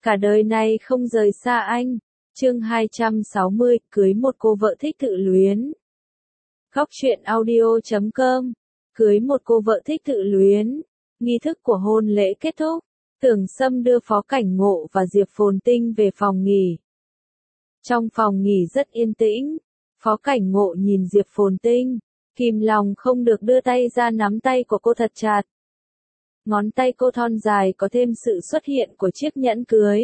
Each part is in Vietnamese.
cả đời này không rời xa anh. Chương 260, cưới một cô vợ thích tự luyến. Góc truyện audio.com. Cưới một cô vợ thích tự luyến. Nghi thức của hôn lễ kết thúc. Tưởng Sâm đưa Phó Cảnh Ngộ và Diệp Phồn Tinh về phòng nghỉ. Trong phòng nghỉ rất yên tĩnh. Phó Cảnh Ngộ nhìn Diệp Phồn Tinh, kìm lòng không được đưa tay ra nắm tay của cô thật chặt. Ngón tay cô thon dài có thêm sự xuất hiện của chiếc nhẫn cưới.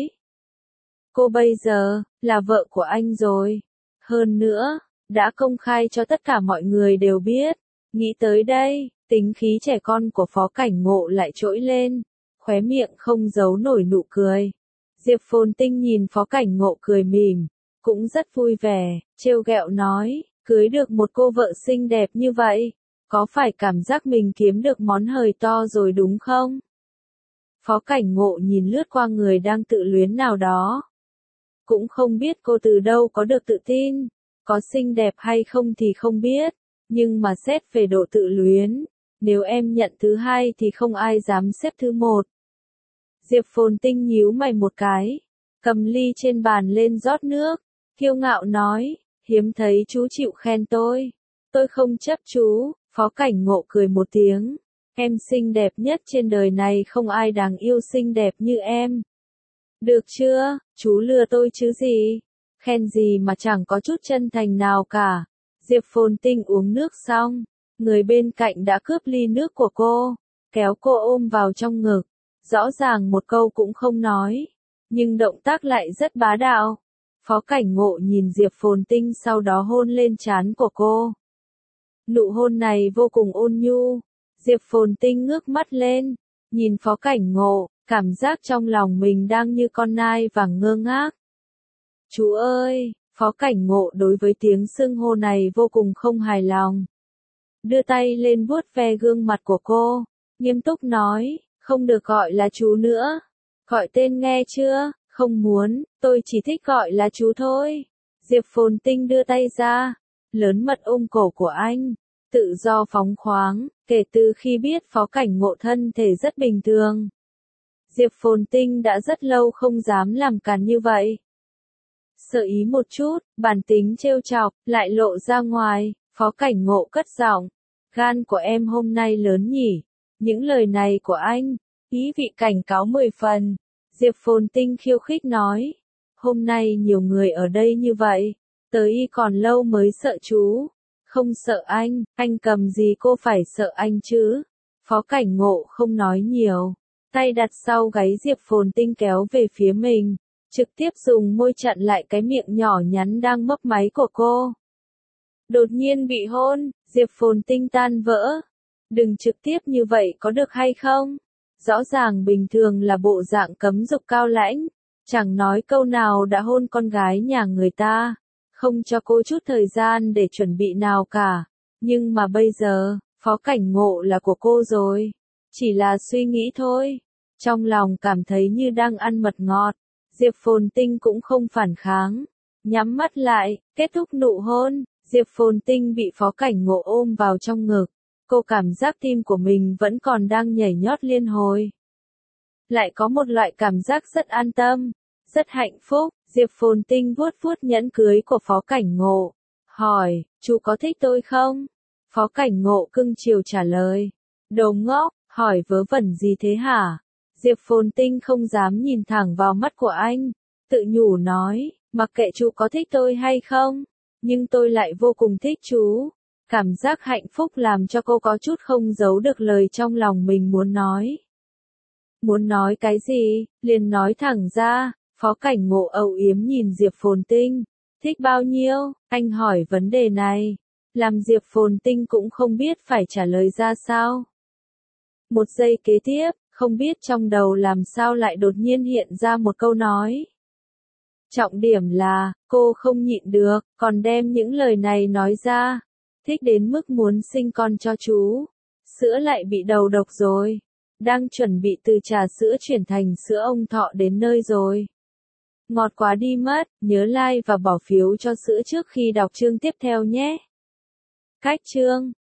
Cô bây giờ là vợ của anh rồi. Hơn nữa, đã công khai cho tất cả mọi người đều biết. Nghĩ tới đây, tính khí trẻ con của Phó Cảnh Ngộ lại trỗi lên, khóe miệng không giấu nổi nụ cười. Diệp Phồn Tinh nhìn Phó Cảnh Ngộ cười mỉm, cũng rất vui vẻ, trêu ghẹo nói, cưới được một cô vợ xinh đẹp như vậy, có phải cảm giác mình kiếm được món hời to rồi đúng không? Phó Cảnh Ngộ nhìn lướt qua người đang tự luyến nào đó. Cũng không biết cô từ đâu có được tự tin, có xinh đẹp hay không thì không biết, nhưng mà xét về độ tự luyến, nếu em nhận thứ hai thì không ai dám xếp thứ một. Diệp Phồn Tinh nhíu mày một cái, cầm ly trên bàn lên rót nước, kiêu ngạo nói, hiếm thấy chú chịu khen tôi không chấp chú. Phó Cảnh Ngộ cười một tiếng, em xinh đẹp nhất trên đời này, không ai đáng yêu xinh đẹp như em. Được chưa, chú lừa tôi chứ gì, khen gì mà chẳng có chút chân thành nào cả. Diệp Phồn Tinh uống nước xong, người bên cạnh đã cướp ly nước của cô, kéo cô ôm vào trong ngực, rõ ràng một câu cũng không nói, nhưng động tác lại rất bá đạo. Phó Cảnh Ngộ nhìn Diệp Phồn Tinh sau đó hôn lên trán của cô. Nụ hôn này vô cùng ôn nhu. Diệp Phồn Tinh ngước mắt lên, nhìn Phó Cảnh Ngộ, cảm giác trong lòng mình đang như con nai vàng ngơ ngác. Chú ơi, Phó Cảnh Ngộ đối với tiếng xưng hô này vô cùng không hài lòng. Đưa tay lên vuốt ve gương mặt của cô, nghiêm túc nói, không được gọi là chú nữa. Gọi tên nghe chưa? Không muốn, tôi chỉ thích gọi là chú thôi. Diệp Phồn Tinh đưa tay ra, lớn mật ôm cổ của anh, tự do phóng khoáng, kể từ khi biết Phó Cảnh Ngộ thân thể rất bình thường. Diệp Phồn Tinh đã rất lâu không dám làm càn như vậy. Sợ ý một chút, bản tính trêu chọc, lại lộ ra ngoài. Phó Cảnh Ngộ cất giọng, gan của em hôm nay lớn nhỉ. Những lời này của anh, ý vị cảnh cáo 10 phần. Diệp Phồn Tinh khiêu khích nói, hôm nay nhiều người ở đây như vậy, tới y còn lâu mới sợ chú. Không sợ anh cầm gì cô phải sợ anh chứ. Phó Cảnh Ngộ không nói nhiều, tay đặt sau gáy Diệp Phồn Tinh kéo về phía mình, trực tiếp dùng môi chặn lại cái miệng nhỏ nhắn đang mấp máy của cô. Đột nhiên bị hôn, Diệp Phồn Tinh tan vỡ. Đừng trực tiếp như vậy có được hay không? Rõ ràng bình thường là bộ dạng cấm dục cao lãnh, chẳng nói câu nào đã hôn con gái nhà người ta, không cho cô chút thời gian để chuẩn bị nào cả. Nhưng mà bây giờ, Phó Cảnh Ngộ là của cô rồi. Chỉ là suy nghĩ thôi. Trong lòng cảm thấy như đang ăn mật ngọt. Diệp Phồn Tinh cũng không phản kháng. Nhắm mắt lại, kết thúc nụ hôn. Diệp Phồn Tinh bị Phó Cảnh Ngộ ôm vào trong ngực. Cô cảm giác tim của mình vẫn còn đang nhảy nhót liên hồi. Lại có một loại cảm giác rất an tâm, rất hạnh phúc. Diệp Phồn Tinh vuốt vuốt nhẫn cưới của Phó Cảnh Ngộ, hỏi, chú có thích tôi không? Phó Cảnh Ngộ cưng chiều trả lời, đồ ngốc, hỏi vớ vẩn gì thế hả? Diệp Phồn Tinh không dám nhìn thẳng vào mắt của anh, tự nhủ nói, mặc kệ chú có thích tôi hay không, nhưng tôi lại vô cùng thích chú. Cảm giác hạnh phúc làm cho cô có chút không giấu được lời trong lòng mình muốn nói. Muốn nói cái gì, liền nói thẳng ra. Phó Cảnh Ngộ âu yếm nhìn Diệp Phồn Tinh, thích bao nhiêu, anh hỏi vấn đề này, làm Diệp Phồn Tinh cũng không biết phải trả lời ra sao. Một giây kế tiếp, không biết trong đầu làm sao lại đột nhiên hiện ra một câu nói. Trọng điểm là, cô không nhịn được, còn đem những lời này nói ra, thích đến mức muốn sinh con cho chú, sữa lại bị đầu độc rồi, đang chuẩn bị từ trà sữa chuyển thành sữa ông thọ đến nơi rồi. Ngọt quá đi mất, nhớ like và bỏ phiếu cho sữa trước khi đọc chương tiếp theo nhé. Cách chương